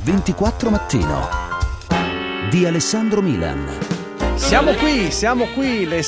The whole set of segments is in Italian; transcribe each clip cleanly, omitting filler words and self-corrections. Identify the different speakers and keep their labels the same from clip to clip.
Speaker 1: 24 Mattino di Alessandro Milan.
Speaker 2: Siamo qui, le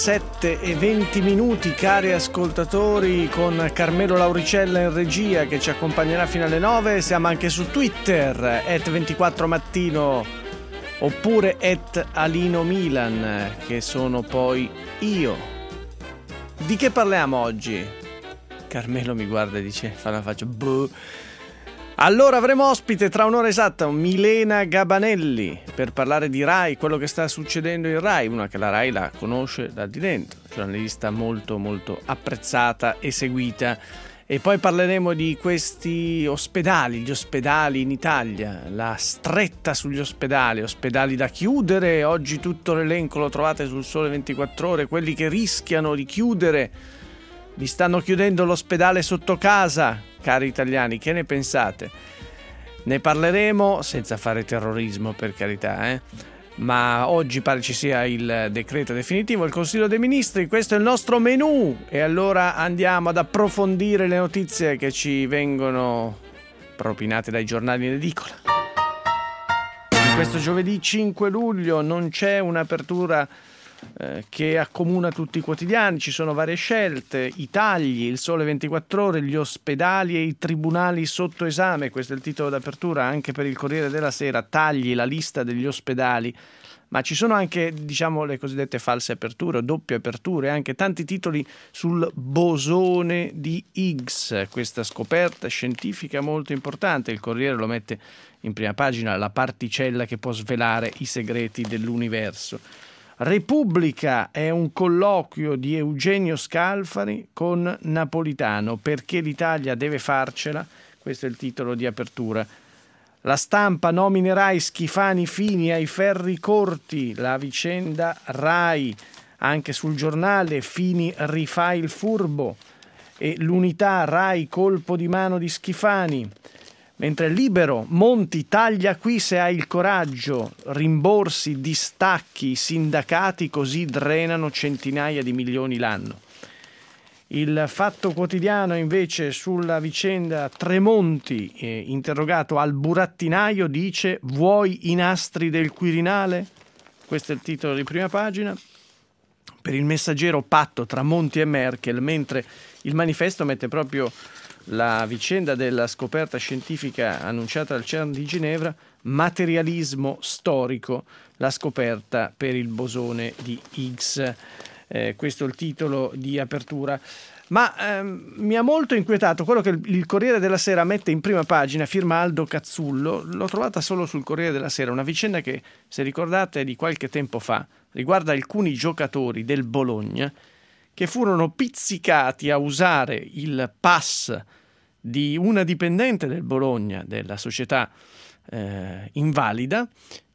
Speaker 2: 7:20, cari ascoltatori, con Carmelo Lauricella in regia che ci accompagnerà fino alle 9. Siamo anche su Twitter, @24mattino, oppure @AlinoMilan, che sono poi io. Di che parliamo oggi? Carmelo mi guarda e dice, fa la faccia, boh. Allora avremo ospite tra un'ora esatta Milena Gabanelli per parlare di Rai, quello che sta succedendo in Rai, una che la Rai la conosce da di dentro, giornalista molto molto apprezzata e seguita. E poi parleremo di questi ospedali, gli ospedali in Italia, la stretta sugli ospedali da chiudere. Oggi tutto l'elenco lo trovate sul Sole 24 Ore, quelli che rischiano di chiudere. Vi stanno chiudendo l'ospedale sotto casa, cari italiani, che ne pensate? Ne parleremo senza fare terrorismo, per carità, ma oggi pare ci sia il decreto definitivo, il Consiglio dei Ministri, questo è il nostro menù, e allora andiamo ad approfondire le notizie che ci vengono propinate dai giornali in edicola. In questo giovedì 5 luglio non c'è un'apertura che accomuna tutti i quotidiani, ci sono varie scelte, i tagli, il Sole 24 Ore, gli ospedali e i tribunali sotto esame, questo è il titolo d'apertura anche per il Corriere della Sera, tagli, la lista degli ospedali, ma ci sono anche, diciamo, le cosiddette false aperture o doppie aperture, anche tanti titoli sul bosone di Higgs, questa scoperta scientifica molto importante. Il Corriere lo mette in prima pagina, la particella che può svelare i segreti dell'universo. Repubblica è un colloquio di Eugenio Scalfari con Napolitano, perché l'Italia deve farcela, questo è il titolo di apertura. La Stampa nominerai Schifani Fini ai ferri corti, la vicenda Rai, anche sul Giornale Fini rifà il furbo, e l'Unità Rai colpo di mano di Schifani. Mentre Libero, Monti taglia qui se hai il coraggio, rimborsi, distacchi, i sindacati così drenano centinaia di milioni l'anno. Il Fatto Quotidiano invece sulla vicenda Tremonti, interrogato al burattinaio, dice vuoi i nastri del Quirinale? Questo è il titolo di prima pagina. Per il Messaggero patto tra Monti e Merkel, mentre il Manifesto mette proprio la vicenda della scoperta scientifica annunciata al CERN di Ginevra, materialismo storico, la scoperta per il bosone di Higgs. Questo è il titolo di apertura. Ma mi ha molto inquietato quello che il Corriere della Sera mette in prima pagina, firma Aldo Cazzullo. L'ho trovata solo sul Corriere della Sera, una vicenda che, se ricordate, è di qualche tempo fa, riguarda alcuni giocatori del Bologna che furono pizzicati a usare il pass di una dipendente del Bologna, della società invalida,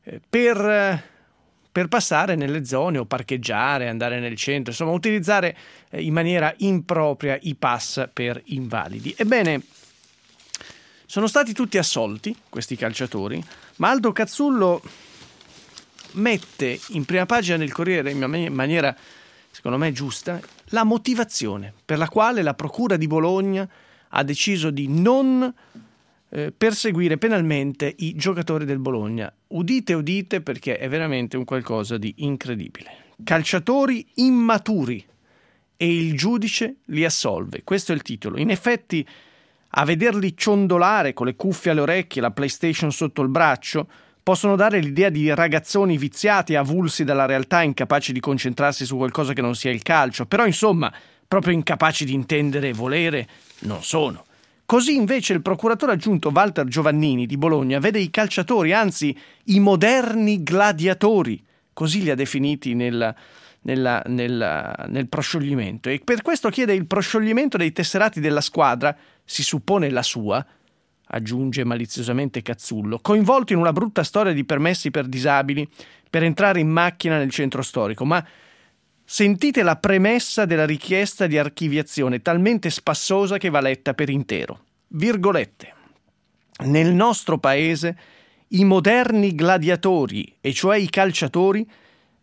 Speaker 2: per passare nelle zone o parcheggiare, andare nel centro, insomma utilizzare in maniera impropria i pass per invalidi. Ebbene, sono stati tutti assolti questi calciatori, ma Aldo Cazzullo mette in prima pagina del Corriere, in maniera secondo me giusta, la motivazione per la quale la Procura di Bologna ha deciso di non perseguire penalmente i giocatori del Bologna. Udite, udite, perché è veramente un qualcosa di incredibile. Calciatori immaturi e il giudice li assolve. Questo è il titolo. In effetti, a vederli ciondolare con le cuffie alle orecchie, la PlayStation sotto il braccio, possono dare l'idea di ragazzoni viziati, avulsi dalla realtà, incapaci di concentrarsi su qualcosa che non sia il calcio, però insomma, proprio incapaci di intendere e volere non sono. Così invece il procuratore aggiunto Walter Giovannini di Bologna vede i calciatori, anzi i moderni gladiatori, così li ha definiti nel proscioglimento, e per questo chiede il proscioglimento dei tesserati della squadra, si suppone la sua, aggiunge maliziosamente Cazzullo, coinvolto in una brutta storia di permessi per disabili per entrare in macchina nel centro storico. Ma sentite la premessa della richiesta di archiviazione, talmente spassosa che va letta per intero. Virgolette. Nel nostro paese i moderni gladiatori, e cioè i calciatori,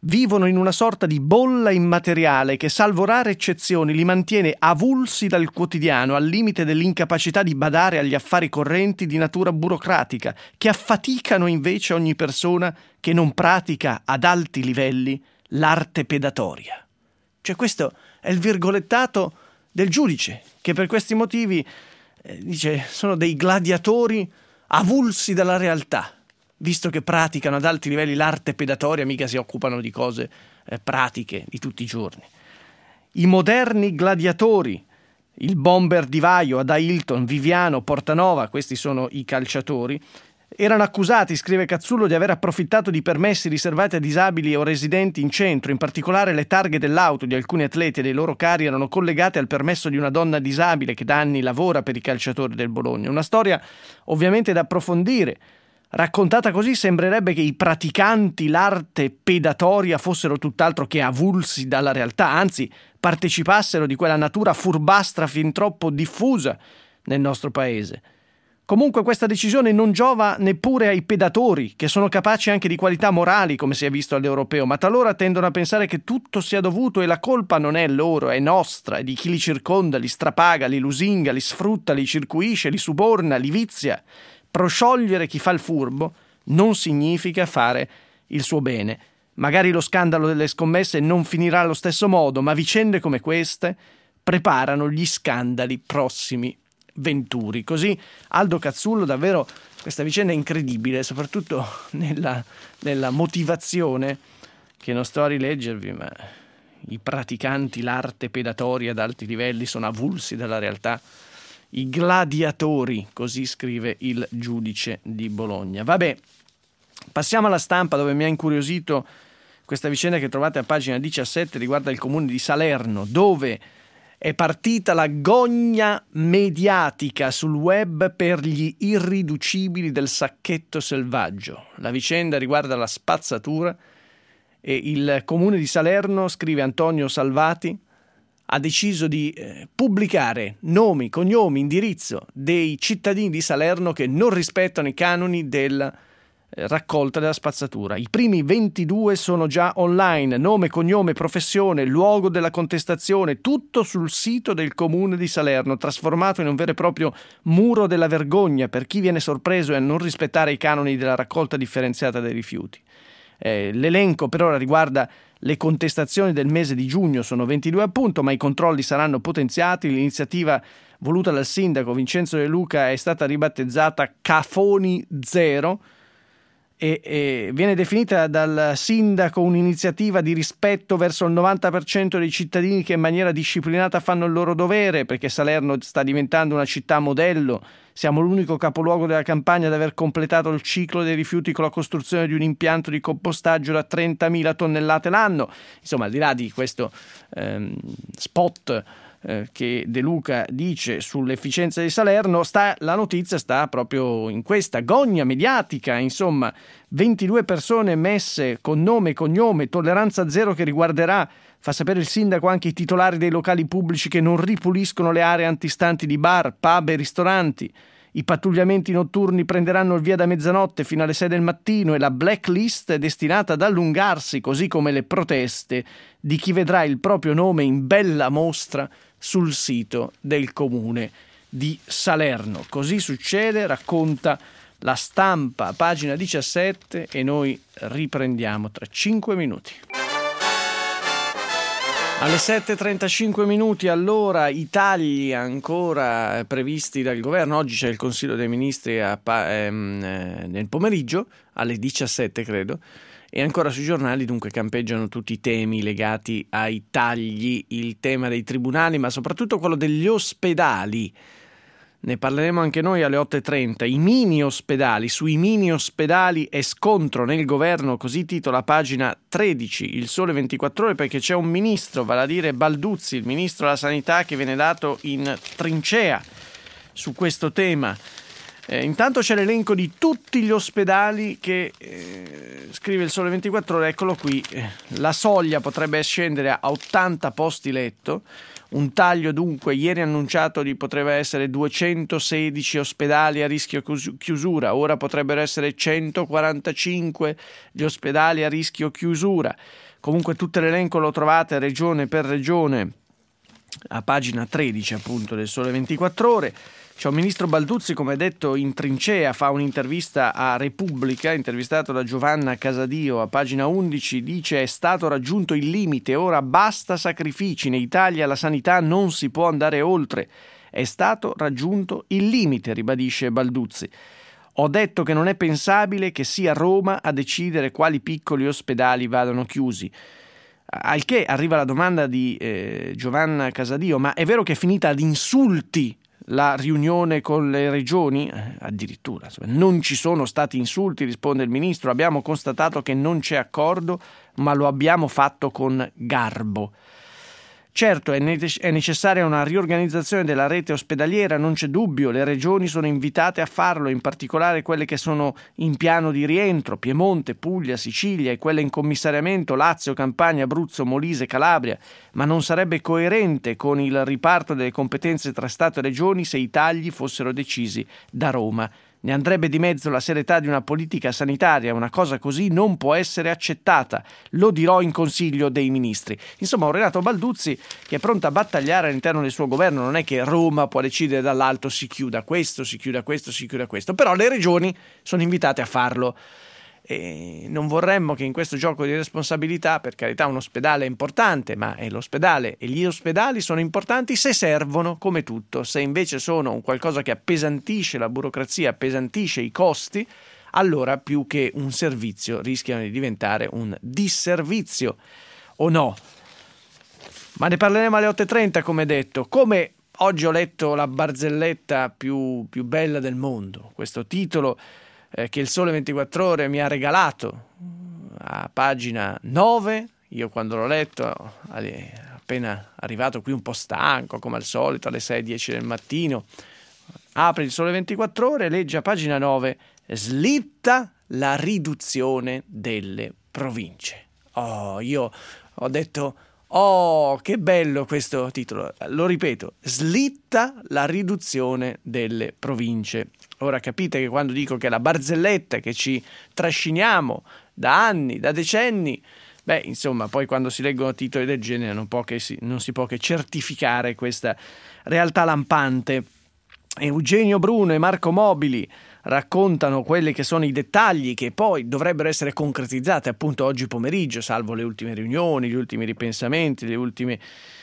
Speaker 2: vivono in una sorta di bolla immateriale che, salvo rare eccezioni, li mantiene avulsi dal quotidiano, al limite dell'incapacità di badare agli affari correnti di natura burocratica, che affaticano invece ogni persona che non pratica ad alti livelli l'arte pedatoria. Cioè, questo è il virgolettato del giudice, che per questi motivi dice sono dei gladiatori avulsi dalla realtà, visto che praticano ad alti livelli l'arte pedatoria, mica si occupano di cose pratiche di tutti i giorni. I moderni gladiatori, il bomber Di Vaio, Ada Hilton, Viviano, Portanova, questi sono i calciatori, erano accusati, scrive Cazzullo, di aver approfittato di permessi riservati a disabili o residenti in centro. In particolare le targhe dell'auto di alcuni atleti e dei loro cari erano collegate al permesso di una donna disabile che da anni lavora per i calciatori del Bologna. Una storia ovviamente da approfondire. Raccontata così sembrerebbe che i praticanti l'arte pedatoria fossero tutt'altro che avulsi dalla realtà, anzi partecipassero di quella natura furbastra fin troppo diffusa nel nostro paese. Comunque questa decisione non giova neppure ai pedatori, che sono capaci anche di qualità morali, come si è visto all'Europeo, ma talora tendono a pensare che tutto sia dovuto e la colpa non è loro, è nostra, è di chi li circonda, li strapaga, li lusinga, li sfrutta, li circuisce, li suborna, li vizia. Prosciogliere chi fa il furbo non significa fare il suo bene. Magari lo scandalo delle scommesse non finirà allo stesso modo, ma vicende come queste preparano gli scandali prossimi venturi. Così Aldo Cazzullo, davvero questa vicenda è incredibile, soprattutto nella motivazione, che non sto a rileggervi, ma i praticanti l'arte pedatoria ad alti livelli sono avulsi dalla realtà. I gladiatori, così scrive il giudice di Bologna. Vabbè, passiamo alla Stampa, dove mi ha incuriosito questa vicenda che trovate a pagina 17, riguarda il comune di Salerno, dove è partita la gogna mediatica sul web per gli irriducibili del sacchetto selvaggio. La vicenda riguarda la spazzatura e il comune di Salerno, scrive Antonio Salvati, ha deciso di pubblicare nomi, cognomi, indirizzo dei cittadini di Salerno che non rispettano i canoni della raccolta della spazzatura. I primi 22 sono già online, nome, cognome, professione, luogo della contestazione, tutto sul sito del comune di Salerno, trasformato in un vero e proprio muro della vergogna per chi viene sorpreso e a non rispettare i canoni della raccolta differenziata dei rifiuti. L'elenco per ora riguarda le contestazioni del mese di giugno, sono 22 appunto, ma i controlli saranno potenziati. L'iniziativa voluta dal sindaco Vincenzo De Luca è stata ribattezzata Cafoni Zero e viene definita dal sindaco un'iniziativa di rispetto verso il 90% dei cittadini che in maniera disciplinata fanno il loro dovere, perché Salerno sta diventando una città modello. Siamo l'unico capoluogo della Campania ad aver completato il ciclo dei rifiuti con la costruzione di un impianto di compostaggio da 30.000 tonnellate l'anno. Insomma, al di là di questo spot che De Luca dice sull'efficienza di Salerno, la notizia sta proprio in questa gogna mediatica. Insomma, 22 persone messe con nome e cognome, tolleranza zero che riguarderà, fa sapere il sindaco, anche i titolari dei locali pubblici che non ripuliscono le aree antistanti di bar, pub e ristoranti. I pattugliamenti notturni prenderanno il via da mezzanotte fino alle 6 del mattino e la blacklist è destinata ad allungarsi, così come le proteste di chi vedrà il proprio nome in bella mostra sul sito del comune di Salerno. Così succede, racconta la Stampa, pagina 17, e noi riprendiamo tra 5 minuti. Alle 7.35 minuti, allora, i tagli ancora previsti dal governo. Oggi c'è il Consiglio dei Ministri nel pomeriggio, alle 17 credo, e ancora sui giornali dunque campeggiano tutti i temi legati ai tagli, il tema dei tribunali, ma soprattutto quello degli ospedali. Ne parleremo anche noi alle 8.30. I mini ospedali, sui mini ospedali è scontro nel governo, così titola pagina 13 il Sole 24 Ore, perché c'è un ministro, vale a dire Balduzzi, il ministro della Sanità, che viene dato in trincea su questo tema. Intanto c'è l'elenco di tutti gli ospedali che scrive il Sole 24 Ore, eccolo qui. La soglia potrebbe scendere a 80 posti letto. Un taglio dunque, ieri annunciato potrebbe essere 216 ospedali a rischio chiusura, ora potrebbero essere 145 gli ospedali a rischio chiusura. Comunque tutto l'elenco lo trovate regione per regione a pagina 13 appunto del Sole 24 Ore. C'è un ministro Balduzzi, come detto, in trincea, fa un'intervista a Repubblica, intervistato da Giovanna Casadio a pagina 11, dice: è stato raggiunto il limite, ora basta sacrifici, in Italia la sanità non si può andare oltre, è stato raggiunto il limite, ribadisce Balduzzi. Ho detto che non è pensabile che sia Roma a decidere quali piccoli ospedali vadano chiusi. Al che arriva la domanda di Giovanna Casadio: ma è vero che è finita ad insulti la riunione con le regioni? Addirittura, non ci sono stati insulti, risponde il ministro, abbiamo constatato che non c'è accordo, ma lo abbiamo fatto con garbo. Certo, è necessaria una riorganizzazione della rete ospedaliera, non c'è dubbio, le regioni sono invitate a farlo, in particolare quelle che sono in piano di rientro, Piemonte, Puglia, Sicilia, e quelle in commissariamento, Lazio, Campania, Abruzzo, Molise, Calabria, ma non sarebbe coerente con il riparto delle competenze tra Stato e regioni se i tagli fossero decisi da Roma. Ne andrebbe di mezzo la serietà di una politica sanitaria, una cosa così non può essere accettata, lo dirò in Consiglio dei Ministri. Insomma, un Renato Balduzzi che è pronto a battagliare all'interno del suo governo, non è che Roma può decidere dall'alto si chiuda questo, si chiuda questo, si chiuda questo, però le regioni sono invitate a farlo. E non vorremmo che in questo gioco di responsabilità, per carità un ospedale è importante, ma è l'ospedale e gli ospedali sono importanti se servono, come tutto. Se invece sono un qualcosa che appesantisce la burocrazia, appesantisce i costi, allora più che un servizio rischiano di diventare un disservizio, o no? Ma ne parleremo alle 8.30, come detto. Come oggi ho letto la barzelletta più bella del mondo, questo titolo che il Sole 24 Ore mi ha regalato a pagina 9. Io quando l'ho letto, appena arrivato qui un po' stanco, come al solito, alle 6:10 del mattino, apre il Sole 24 Ore e legge a pagina 9: slitta la riduzione delle province. Io ho detto: oh, che bello questo titolo. Lo ripeto: slitta la riduzione delle province. Ora capite che quando dico che è la barzelletta che ci trasciniamo da anni, da decenni, insomma, poi quando si leggono titoli del genere non si può che certificare questa realtà lampante. Eugenio Bruno e Marco Mobili raccontano quelli che sono i dettagli che poi dovrebbero essere concretizzati appunto oggi pomeriggio, salvo le ultime riunioni, gli ultimi ripensamenti, le ultime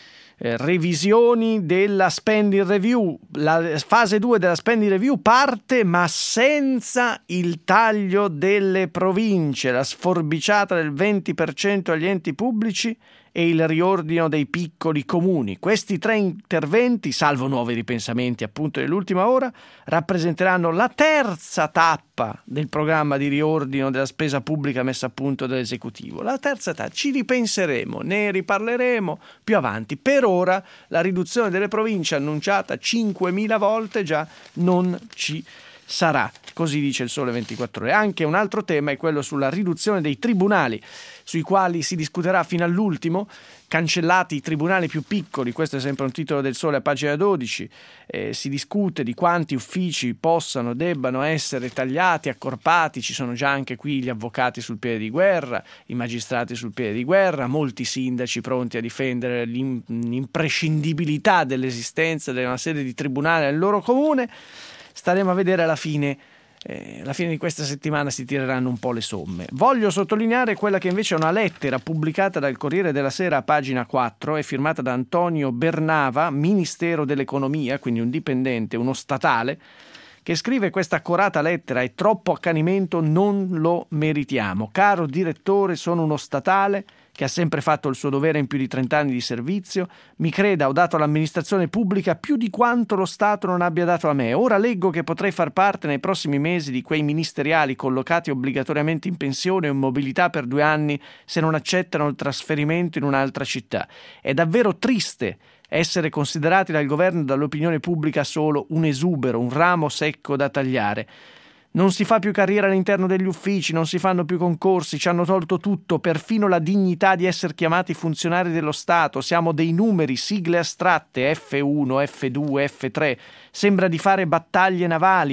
Speaker 2: revisioni della spending review. La fase 2 della spending review parte, ma senza il taglio delle province, la sforbiciata del 20% agli enti pubblici e il riordino dei piccoli comuni. Questi 3 interventi, salvo nuovi ripensamenti appunto dell'ultima ora, rappresenteranno la terza tappa del programma di riordino della spesa pubblica messa a punto dall'esecutivo. La terza tappa, ci ripenseremo, ne riparleremo più avanti. Per ora la riduzione delle province annunciata 5.000 volte già non ci sarà, così dice il Sole 24 Ore. Anche un altro tema è quello sulla riduzione dei tribunali, sui quali si discuterà fino all'ultimo, cancellati i tribunali più piccoli. Questo è sempre un titolo del Sole a pagina 12. Si discute di quanti uffici debbano essere tagliati, accorpati. Ci sono già anche qui gli avvocati sul piede di guerra, i magistrati sul piede di guerra, molti sindaci pronti a difendere l'imprescindibilità dell'esistenza di una sede di tribunale nel loro comune. Staremo a vedere alla fine di questa settimana si tireranno un po' le somme. Voglio sottolineare quella che invece è una lettera pubblicata dal Corriere della Sera a pagina 4, è firmata da Antonio Bernava, Ministero dell'Economia, quindi un dipendente, uno statale, che scrive questa accorata lettera: è troppo accanimento, non lo meritiamo. Caro direttore, sono uno statale che ha sempre fatto il suo dovere in più di 30 anni di servizio. Mi creda, ho dato all'amministrazione pubblica più di quanto lo Stato non abbia dato a me. Ora leggo che potrei far parte nei prossimi mesi di quei ministeriali collocati obbligatoriamente in pensione o in mobilità per 2 anni se non accettano il trasferimento in un'altra città. È davvero triste essere considerati dal governo e dall'opinione pubblica solo un esubero, un ramo secco da tagliare. Non si fa più carriera all'interno degli uffici, non si fanno più concorsi, ci hanno tolto tutto, perfino la dignità di essere chiamati funzionari dello Stato. Siamo dei numeri, sigle astratte, F1, F2, F3. Sembra di fare battaglie navali.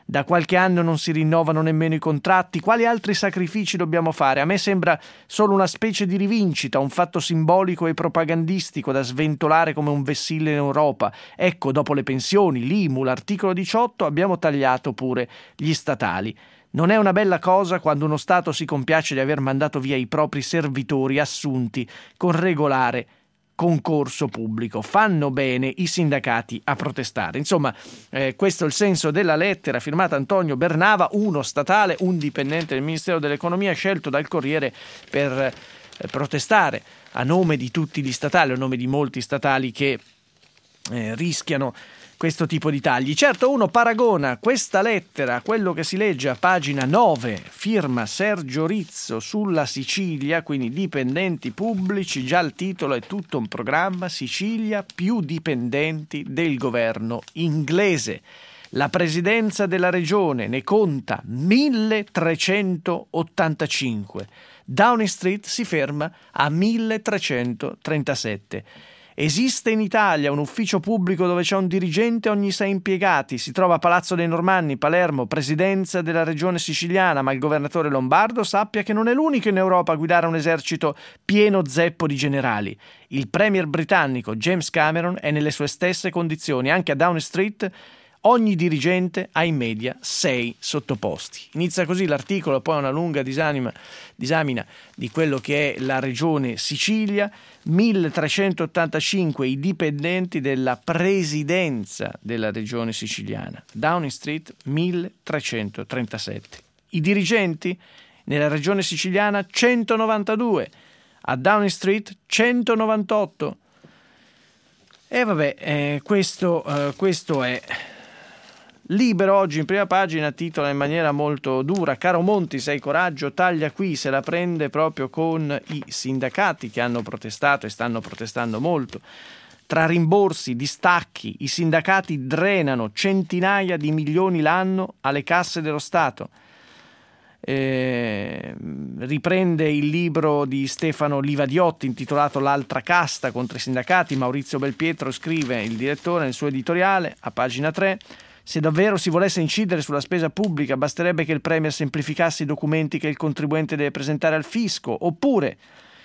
Speaker 2: Da qualche anno non si rinnovano nemmeno i contratti. Quali altri sacrifici dobbiamo fare? A me sembra solo una specie di rivincita, un fatto simbolico e propagandistico da sventolare come un vessillo in Europa. Ecco, dopo le pensioni, l'IMU, l'articolo 18, abbiamo tagliato pure gli statali. Non è una bella cosa quando uno Stato si compiace di aver mandato via i propri servitori assunti con regolare concorso pubblico. Fanno bene i sindacati a protestare. Insomma, questo è il senso della lettera firmata Antonio Bernava, uno statale, un dipendente del Ministero dell'Economia scelto dal Corriere per protestare a nome di tutti gli statali, a nome di molti statali che rischiano questo tipo di tagli. Certo, uno paragona questa lettera a quello che si legge a pagina 9, firma Sergio Rizzo, sulla Sicilia, quindi dipendenti pubblici, già il titolo è tutto un programma, Sicilia più dipendenti del governo inglese. La presidenza della regione ne conta 1385. Downing Street si ferma a 1337. Esiste in Italia un ufficio pubblico dove c'è un dirigente ogni 6 impiegati, si trova a Palazzo dei Normanni, Palermo, presidenza della regione siciliana, ma il governatore lombardo sappia che non è l'unico in Europa a guidare un esercito pieno zeppo di generali. Il premier britannico James Cameron è nelle sue stesse condizioni. Anche a Downing Street ogni dirigente ha in media 6 sottoposti. Inizia così l'articolo, poi una lunga disamina di quello che è la regione Sicilia. 1385 i dipendenti della presidenza della regione siciliana. Downing Street 1337. I dirigenti nella regione siciliana 192. A Downing Street 198. E vabbè, questo è. Libero oggi in prima pagina titola in maniera molto dura: caro Monti, se hai coraggio taglia qui, se la prende proprio con i sindacati che hanno protestato e stanno protestando molto. Tra rimborsi, distacchi, i sindacati drenano centinaia di milioni l'anno alle casse dello Stato. Riprende il libro di Stefano Livadiotti intitolato L'altra casta contro i sindacati. Maurizio Belpietro scrive, il direttore, nel suo editoriale a pagina 3: se davvero si volesse incidere sulla spesa pubblica basterebbe che il Premier semplificasse i documenti che il contribuente deve presentare al fisco, oppure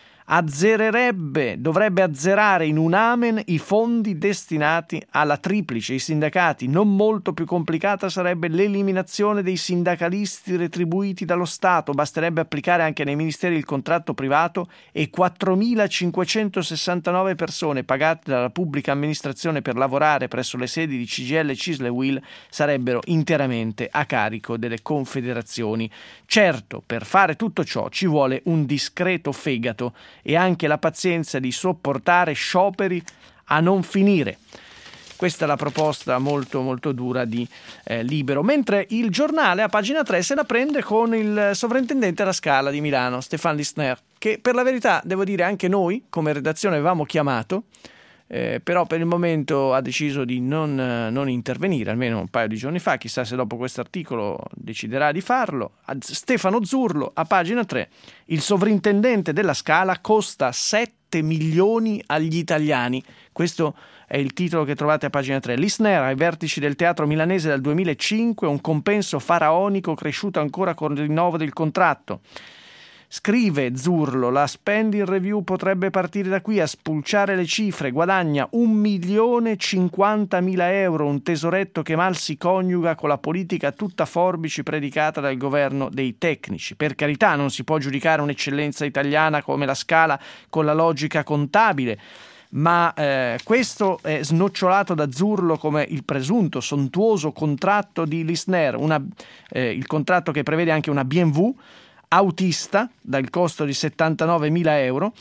Speaker 2: dovrebbe azzerare in un amen i fondi destinati alla triplice, i sindacati. Non molto più complicata sarebbe l'eliminazione dei sindacalisti retribuiti dallo Stato. Basterebbe applicare anche nei ministeri il contratto privato e 4.569 persone pagate dalla pubblica amministrazione per lavorare presso le sedi di CGIL, CISL e UIL sarebbero interamente a carico delle confederazioni. Certo, per fare tutto ciò ci vuole un discreto fegato e anche la pazienza di sopportare scioperi a non finire. Questa è la proposta molto molto dura di Libero. Mentre il Giornale a pagina 3 se la prende con il sovrintendente alla Scala di Milano, Stéphane Lissner, che per la verità devo dire anche noi come redazione avevamo chiamato, però per il momento ha deciso di non intervenire, almeno un paio di giorni fa. Chissà se dopo questo articolo deciderà di farlo. Stefano Zurlo a pagina 3: il sovrintendente della Scala costa 7 milioni agli italiani. Questo è il titolo che trovate a pagina 3. Lissner ai vertici del teatro milanese dal 2005, un compenso faraonico cresciuto ancora con il rinnovo del contratto. Scrive Zurlo, la spending review potrebbe partire da qui a spulciare le cifre. Guadagna 1.050.000 euro, un tesoretto che mal si coniuga con la politica tutta forbici predicata dal governo dei tecnici. Per carità, non si può giudicare un'eccellenza italiana come la Scala con la logica contabile, ma questo è snocciolato da Zurlo come il presunto sontuoso contratto di Lissner, il contratto che prevede anche una BMW autista dal costo di 79.000 euro,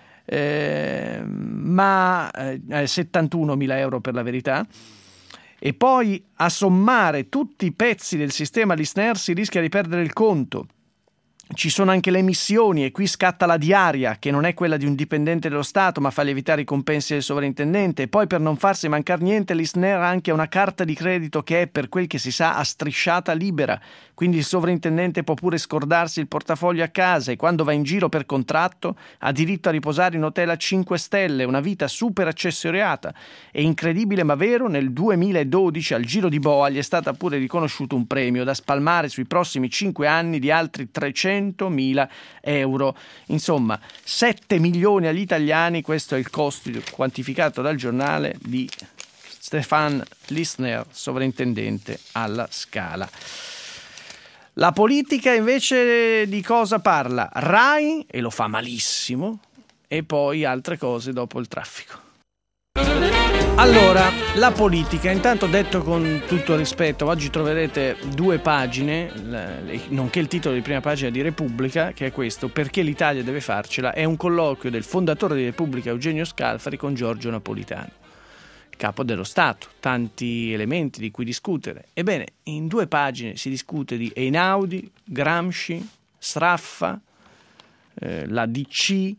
Speaker 2: ma 71.000 euro per la verità. E poi a sommare tutti i pezzi del sistema Lissner si rischia di perdere il conto. Ci sono anche le emissioni e qui scatta la diaria, che non è quella di un dipendente dello Stato ma fa lievitare i compensi del sovrintendente. E poi, per non farsi mancare niente, l'ISNER ha anche una carta di credito che è, per quel che si sa, a strisciata libera, quindi il sovrintendente può pure scordarsi il portafoglio a casa e quando va in giro per contratto ha diritto a riposare in hotel a 5 stelle, una vita super accessoriata. E incredibile ma vero, nel 2012 al Giro di Boa gli è stato pure riconosciuto un premio da spalmare sui prossimi 5 anni di altri 300.000 euro. Insomma, 7 milioni agli italiani, questo è il costo quantificato dal giornale di Stefan Lissner, sovrintendente alla Scala. La politica invece di cosa parla? Rai, e lo fa malissimo, e poi altre cose dopo il traffico. Allora, la politica, intanto detto con tutto rispetto, oggi troverete 2 pagine, nonché il titolo di prima pagina di Repubblica, che è questo: perché l'Italia deve farcela, è un colloquio del fondatore di Repubblica Eugenio Scalfari con Giorgio Napolitano, capo dello Stato, tanti elementi di cui discutere. Ebbene, in 2 pagine si discute di Einaudi, Gramsci, Sraffa, la DC,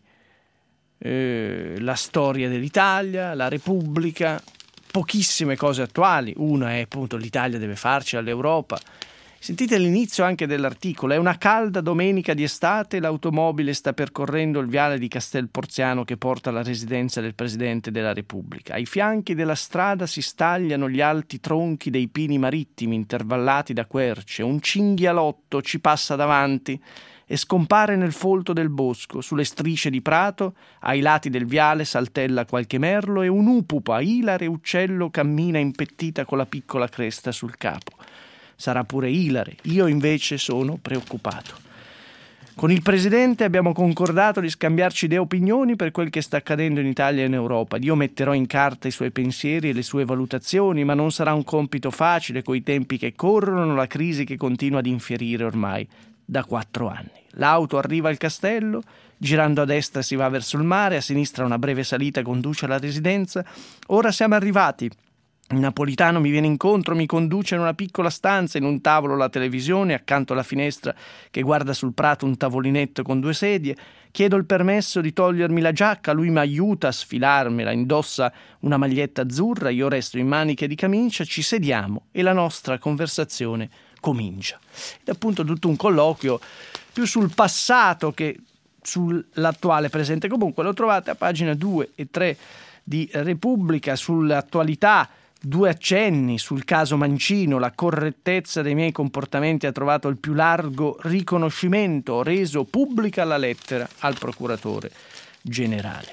Speaker 2: la storia dell'Italia, la Repubblica, pochissime cose attuali. Una è appunto l'Italia deve farcela all'Europa. Sentite l'inizio anche dell'articolo: è una calda domenica di estate, l'automobile sta percorrendo il viale di Castel Porziano che porta alla residenza del Presidente della Repubblica. Ai fianchi della strada si stagliano gli alti tronchi dei pini marittimi intervallati da querce. Un cinghialotto ci passa davanti e scompare nel folto del bosco. Sulle strisce di prato, ai lati del viale, saltella qualche merlo e un upupa, ilare uccello, cammina impettita con la piccola cresta sul capo. Sarà pure ilare, io invece sono preoccupato. Con il Presidente abbiamo concordato di scambiarci idee e opinioni per quel che sta accadendo in Italia e in Europa. Io metterò in carta i suoi pensieri e le sue valutazioni, ma non sarà un compito facile coi tempi che corrono, la crisi che continua ad infierire ormai da 4 anni. L'auto arriva al castello, girando a destra si va verso il mare, a sinistra una breve salita conduce alla residenza. Ora siamo arrivati. Il Napolitano mi viene incontro, mi conduce in una piccola stanza, in un tavolo la televisione, accanto alla finestra che guarda sul prato un tavolinetto con 2 sedie. Chiedo il permesso di togliermi la giacca, lui mi aiuta a sfilarmela, indossa una maglietta azzurra, io resto in maniche di camicia, ci sediamo e la nostra conversazione comincia. Ed appunto tutto un colloquio più sul passato che sull'attuale presente. Comunque lo trovate a pagina 2 e 3 di Repubblica. Sull'attualità 2 accenni: sul caso Mancino, la correttezza dei miei comportamenti ha trovato il più largo riconoscimento, ho reso pubblica la lettera al procuratore generale.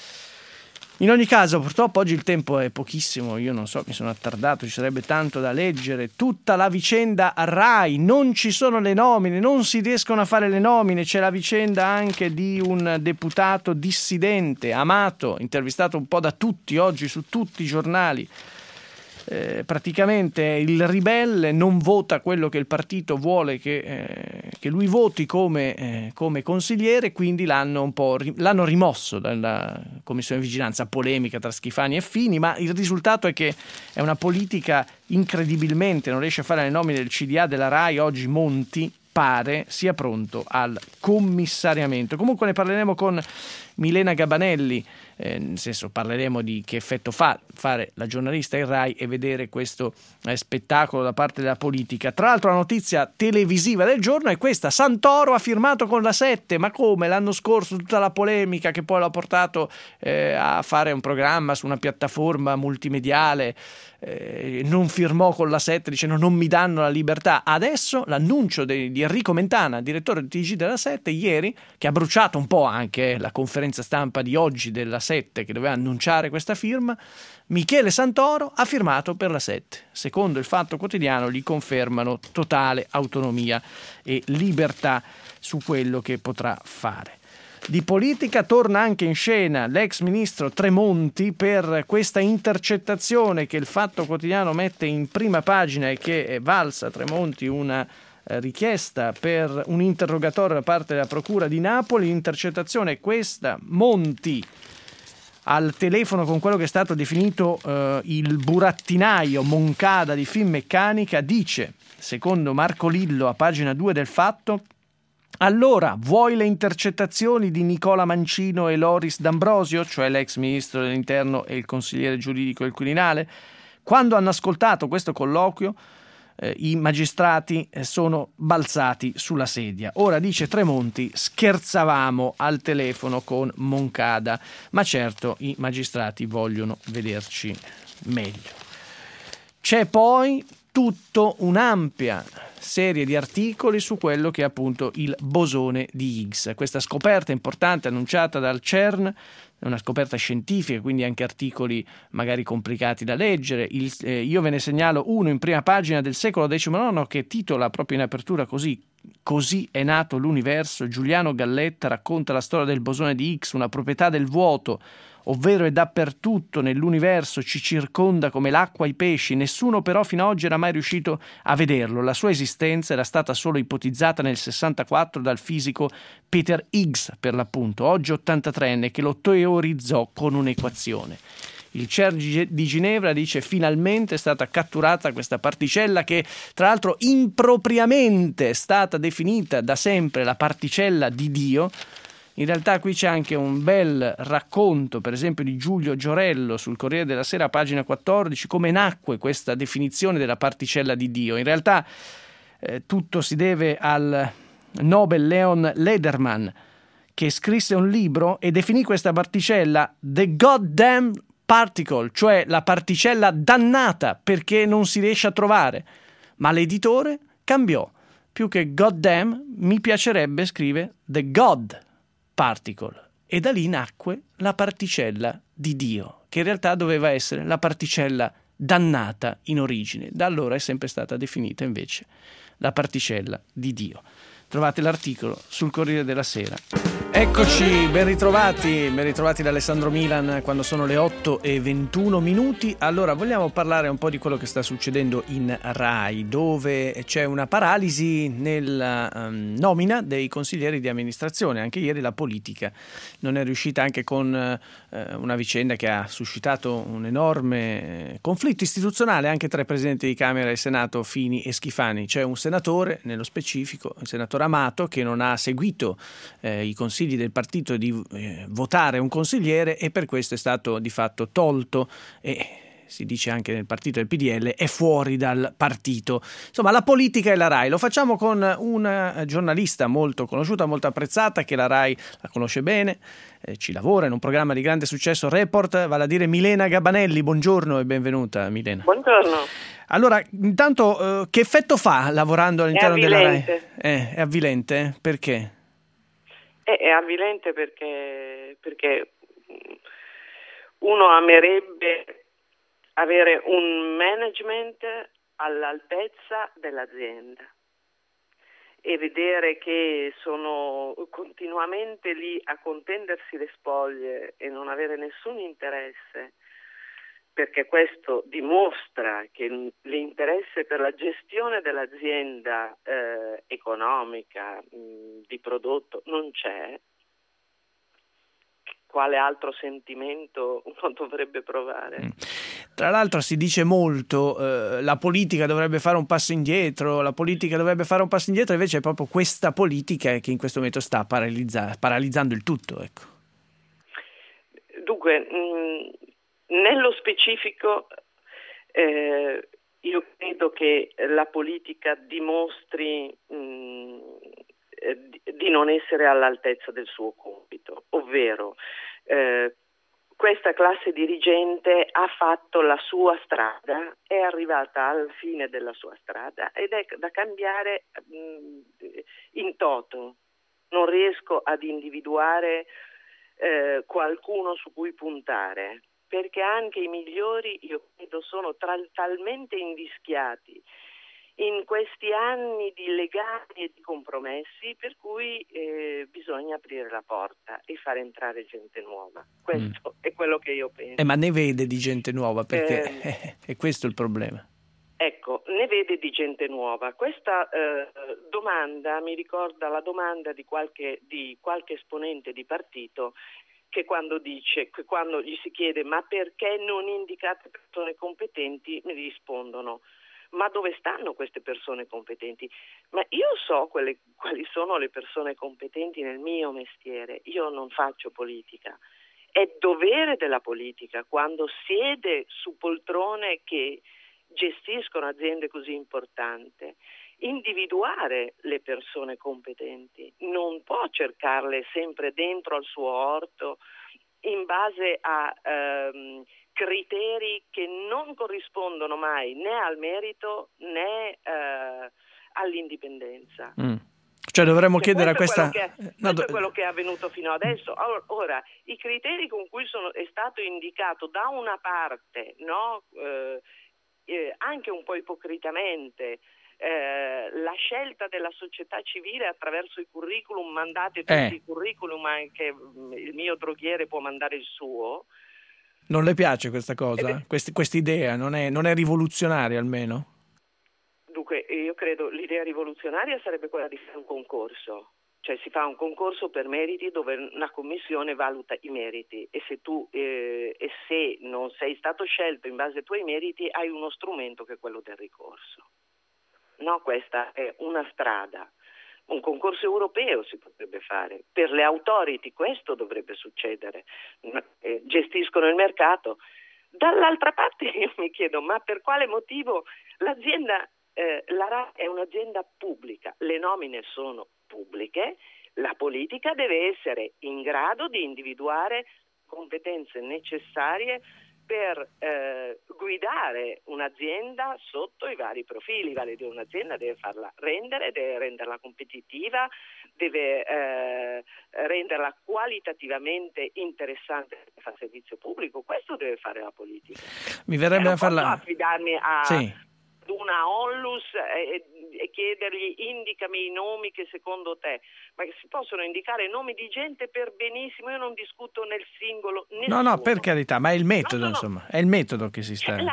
Speaker 2: In ogni caso, purtroppo oggi il tempo è pochissimo, io non so, mi sono attardato, ci sarebbe tanto da leggere. Tutta la vicenda Rai, non ci sono le nomine, non si riescono a fare le nomine, c'è la vicenda anche di un deputato dissidente, Amato, intervistato un po' da tutti oggi su tutti i giornali. Praticamente il ribelle non vota quello che il partito vuole che lui voti come consigliere, quindi l'hanno rimosso dalla commissione di vigilanza. Polemica tra Schifani e Fini, ma il risultato è che è una politica incredibilmente non riesce a fare le nomine del CDA della Rai. Oggi Monti pare sia pronto al commissariamento. Comunque ne parleremo con Milena Gabanelli, nel senso parleremo di che effetto fa fare la giornalista in Rai e vedere questo spettacolo da parte della politica. Tra l'altro la notizia televisiva del giorno è questa: Santoro ha firmato con la 7, ma come? L'anno scorso tutta la polemica che poi l'ha portato a fare un programma su una piattaforma multimediale, non firmò con la 7 dicendo non mi danno la libertà. Adesso l'annuncio di Enrico Mentana, direttore di TG della 7, ieri, che ha bruciato un po' anche la conferenza stampa di oggi della 7 che doveva annunciare questa firma. Michele Santoro ha firmato per la 7. Secondo il Fatto Quotidiano gli confermano totale autonomia e libertà su quello che potrà fare. Di politica torna anche in scena l'ex ministro Tremonti per questa intercettazione che il Fatto Quotidiano mette in prima pagina e che è valsa a Tremonti una richiesta per un interrogatorio da parte della Procura di Napoli. L'intercettazione è questa: Monti al telefono con quello che è stato definito il burattinaio Moncada di Finmeccanica dice, secondo Marco Lillo a pagina 2 del Fatto, Allora, vuoi le intercettazioni di Nicola Mancino e Loris D'Ambrosio, cioè l'ex ministro dell'Interno e il consigliere giuridico del Quirinale? Quando hanno ascoltato questo colloquio, i magistrati sono balzati sulla sedia. Ora, dice Tremonti, scherzavamo al telefono con Moncada, ma certo i magistrati vogliono vederci meglio. C'è poi tutto un'ampia serie di articoli su quello che è appunto il bosone di Higgs. Questa scoperta importante annunciata dal CERN, è una scoperta scientifica, quindi anche articoli magari complicati da leggere. Io ve ne segnalo uno in prima pagina del Secolo XIX che titola proprio in apertura così: Così è nato l'universo. Giuliano Galletta racconta la storia del bosone di Higgs, una proprietà del vuoto, ovvero è dappertutto nell'universo, ci circonda come l'acqua i pesci, nessuno però fino ad oggi era mai riuscito a vederlo. La sua esistenza era stata solo ipotizzata nel 64 dal fisico Peter Higgs, per l'appunto, oggi 83enne, che lo teorizzò con un'equazione. Il CERN di Ginevra dice finalmente è stata catturata questa particella che tra l'altro impropriamente è stata definita da sempre la particella di Dio. In realtà qui c'è anche un bel racconto, per esempio, di Giulio Giorello sul Corriere della Sera, pagina 14, come nacque questa definizione della particella di Dio. In realtà tutto si deve al Nobel Leon Lederman, che scrisse un libro e definì questa particella The Goddamn Particle, cioè la particella dannata perché non si riesce a trovare. Ma l'editore cambiò. Più che Goddamn, mi piacerebbe, scrive, The God Particle, e da lì nacque la particella di Dio, che in realtà doveva essere la particella dannata in origine. Da allora è sempre stata definita invece la particella di Dio. Trovate l'articolo sul Corriere della Sera. Eccoci, ben ritrovati da Alessandro Milan quando sono le 8:21. Allora, vogliamo parlare un po' di quello che sta succedendo in Rai, dove c'è una paralisi nella nomina dei consiglieri di amministrazione. Anche ieri la politica non è riuscita, anche con una vicenda che ha suscitato un enorme conflitto istituzionale anche tra i presidenti di Camera e Senato, Fini e Schifani. C'è un senatore, nello specifico, il senatore Amato, che non ha seguito i consigli del partito di votare un consigliere e per questo è stato di fatto tolto e si dice anche nel partito del PDL è fuori dal partito. Insomma, la politica e la Rai. Lo facciamo con una giornalista molto conosciuta, molto apprezzata, che la Rai la conosce bene, ci lavora in un programma di grande successo, Report, vale a dire Milena Gabanelli. Buongiorno e benvenuta, Milena.
Speaker 3: Buongiorno.
Speaker 2: Allora, intanto, che effetto fa lavorando all'interno della Rai? È avvilente? Perché?
Speaker 3: È avvilente perché uno amerebbe avere un management all'altezza dell'azienda e vedere che sono continuamente lì a contendersi le spoglie e non avere nessun interesse, perché questo dimostra che l'interesse per la gestione dell'azienda economica, di prodotto, non c'è. Quale altro sentimento uno dovrebbe provare?
Speaker 2: Tra l'altro si dice molto, la politica dovrebbe fare un passo indietro, invece è proprio questa politica che in questo momento sta paralizzando il tutto. Ecco.
Speaker 3: Dunque, nello specifico io credo che la politica dimostri di non essere all'altezza del suo compito, ovvero questa classe dirigente ha fatto la sua strada, è arrivata alla fine della sua strada ed è da cambiare in toto. Non riesco ad individuare qualcuno su cui puntare, perché anche i migliori, io credo, sono talmente invischiati in questi anni di legami e di compromessi, per cui bisogna aprire la porta e fare entrare gente nuova. Questo è quello che io penso.
Speaker 2: Ma ne vede di gente nuova, perché è questo il problema.
Speaker 3: Ecco, ne vede di gente nuova. Questa domanda mi ricorda la domanda di qualche esponente di partito, che quando gli si chiede ma perché non indicate persone competenti, mi rispondono Ma dove stanno queste persone competenti? Ma io so quali sono le persone competenti nel mio mestiere, io non faccio politica. È dovere della politica, quando siede su poltrone che gestiscono aziende così importanti, individuare le persone competenti. Non può cercarle sempre dentro al suo orto in base a criteri che non corrispondono mai né al merito né all'indipendenza.
Speaker 2: Cioè dovremmo chiedere a questa...
Speaker 3: Questo è quello che è avvenuto fino adesso. Ora, i criteri con cui è stato indicato da una parte, no, anche un po' ipocritamente, la scelta della società civile attraverso i curriculum, mandate tutti i curriculum, anche il mio droghiere può mandare il suo.
Speaker 2: Non le piace questa cosa? Questa idea non è rivoluzionaria almeno?
Speaker 3: Dunque, io credo l'idea rivoluzionaria sarebbe quella di fare un concorso, cioè si fa un concorso per meriti dove una commissione valuta i meriti e se non sei stato scelto in base ai tuoi meriti hai uno strumento che è quello del ricorso. No, questa è una strada. Un concorso europeo si potrebbe fare. Per le authority questo dovrebbe succedere. Gestiscono il mercato. Dall'altra parte io mi chiedo, ma per quale motivo l'azienda, la RAI è un'azienda pubblica, le nomine sono pubbliche, la politica deve essere in grado di individuare competenze necessarie per guidare un'azienda sotto i vari profili. Vale a dire, un'azienda deve farla deve renderla competitiva, deve renderla qualitativamente interessante per fare servizio pubblico. Questo deve fare la politica.
Speaker 2: Mi verrebbe a farla...
Speaker 3: Non posso affidarmi a...
Speaker 2: Sì.
Speaker 3: una onlus e chiedergli indicami i nomi che secondo te, ma che si possono indicare nomi di gente per benissimo, io non discuto nel singolo nessuno.
Speaker 2: No, per carità, ma è il metodo, insomma, è il metodo che si sta...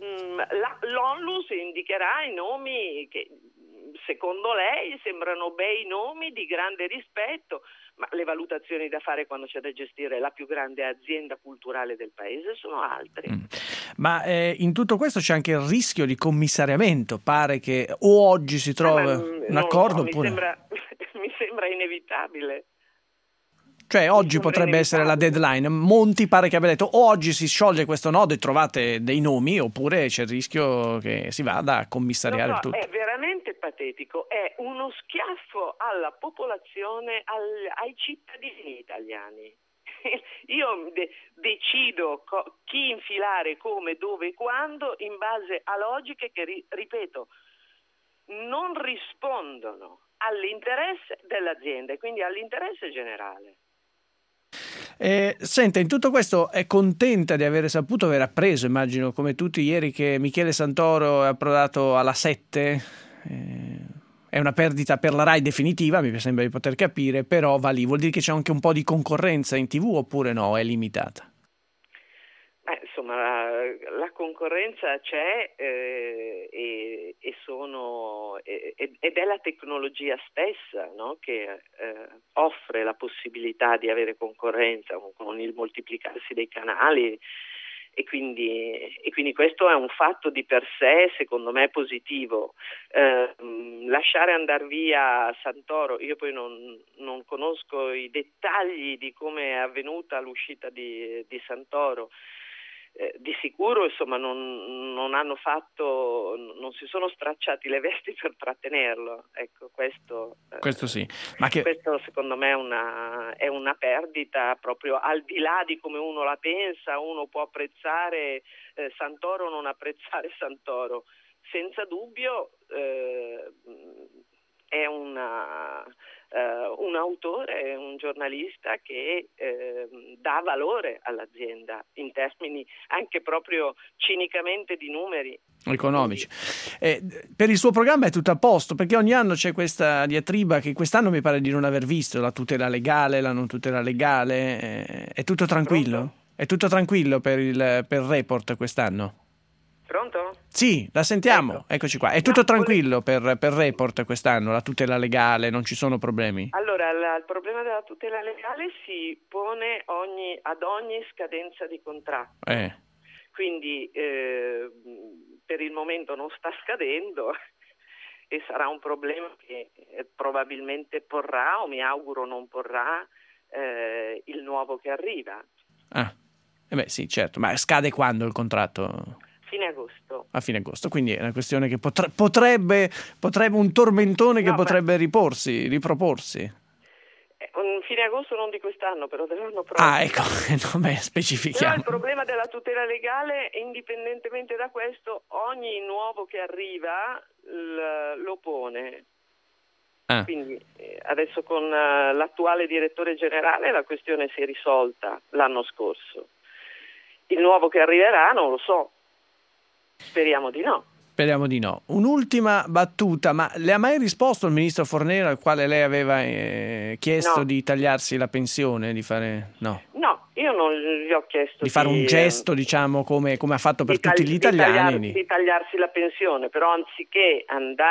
Speaker 3: L'onlus indicherà i nomi che secondo lei sembrano bei nomi di grande rispetto, ma le valutazioni da fare quando c'è da gestire la più grande azienda culturale del paese sono altre.
Speaker 2: Ma in tutto questo c'è anche il rischio di commissariamento. Pare che o oggi si trova un accordo oppure...
Speaker 3: Mi sembra inevitabile.
Speaker 2: Cioè oggi potrebbe essere la deadline. Monti pare che abbia detto o oggi si scioglie questo nodo e trovate dei nomi oppure c'è il rischio che si vada a commissariare tutto.
Speaker 3: È veramente patetico, è uno schiaffo alla popolazione, ai cittadini italiani. Io decido chi infilare, come, dove e quando in base a logiche che, ripeto, non rispondono all'interesse dell'azienda e quindi all'interesse generale.
Speaker 2: Senta, in tutto questo è contenta di aver saputo aver appreso, immagino come tutti ieri, che Michele Santoro è approdato alla 7. È una perdita per la RAI definitiva, mi sembra di poter capire, però va lì. Vuol dire che c'è anche un po' di concorrenza in TV oppure no? È limitata?
Speaker 3: Insomma, la concorrenza c'è ed è la tecnologia stessa, no? Che offre la possibilità di avere concorrenza con il moltiplicarsi dei canali e quindi questo è un fatto di per sé, secondo me, positivo. Lasciare andare via Santoro, io poi non conosco i dettagli di come è avvenuta l'uscita di Santoro. Di sicuro, insomma, non si sono stracciati le vesti per trattenerlo. Ecco, questo
Speaker 2: sì.
Speaker 3: Questo secondo me è una perdita proprio al di là di come uno la pensa. Uno può apprezzare Santoro o non apprezzare Santoro. Senza dubbio è un autore, un giornalista che dà valore all'azienda in termini anche proprio cinicamente di numeri
Speaker 2: economici. Per il suo programma è tutto a posto, perché ogni anno c'è questa diatriba che quest'anno mi pare di non aver visto, la tutela legale, la non tutela legale. È tutto tranquillo?
Speaker 3: Pronto?
Speaker 2: È tutto tranquillo per Report quest'anno?
Speaker 3: Pronto?
Speaker 2: Sì, la sentiamo, eccoci qua. È tutto tranquillo per Report quest'anno, la tutela legale, non ci sono problemi?
Speaker 3: Allora, il problema della tutela legale si pone ad ogni scadenza di contratto. Quindi per il momento non sta scadendo e sarà un problema che probabilmente porrà, o mi auguro non porrà, il nuovo che arriva.
Speaker 2: Sì, certo, ma scade quando il contratto?
Speaker 3: Fine agosto.
Speaker 2: A fine agosto, quindi è una questione che potrebbe un tormentone che potrebbe riproporsi.
Speaker 3: Fine agosto non di quest'anno, però dell'anno prossimo.
Speaker 2: Ecco, specifichiamo.
Speaker 3: Però il problema della tutela legale, indipendentemente da questo, ogni nuovo che arriva lo pone. Quindi adesso con l'attuale direttore generale la questione si è risolta l'anno scorso. Il nuovo che arriverà non lo so. Speriamo di no.
Speaker 2: Speriamo di no. Un'ultima battuta, ma le ha mai risposto il ministro Fornero, al quale lei aveva chiesto di tagliarsi la pensione, di fare No,
Speaker 3: io non gli ho chiesto
Speaker 2: di fare un gesto, diciamo, come ha fatto per tutti gli italiani.
Speaker 3: Di tagliarsi la pensione, però anziché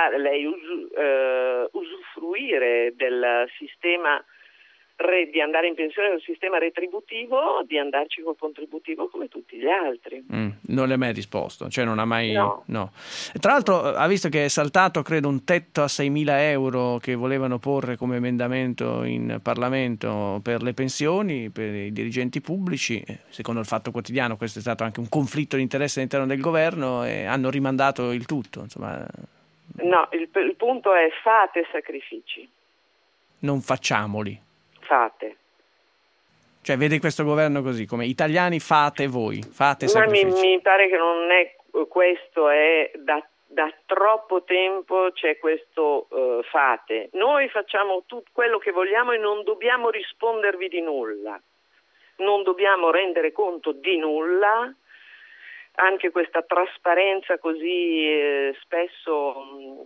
Speaker 3: usufruire del sistema di andare in pensione col sistema retributivo, di andarci col contributivo come tutti gli altri.
Speaker 2: Non le ha mai risposto, cioè non ha mai...
Speaker 3: No.
Speaker 2: Tra l'altro ha visto che è saltato, credo, un tetto a 6.000 euro che volevano porre come emendamento in Parlamento per le pensioni, per i dirigenti pubblici. Secondo il Fatto Quotidiano questo è stato anche un conflitto di interesse all'interno del governo e hanno rimandato il tutto. Insomma.
Speaker 3: No, il punto è: fate sacrifici.
Speaker 2: Non facciamoli.
Speaker 3: Fate.
Speaker 2: Cioè vede questo governo così, come italiani fate voi, fate sacrifici.
Speaker 3: Ma mi pare che non è questo, è da troppo tempo c'è questo fate. Noi facciamo tutto quello che vogliamo e non dobbiamo rispondervi di nulla, non dobbiamo rendere conto di nulla. Anche questa trasparenza così spesso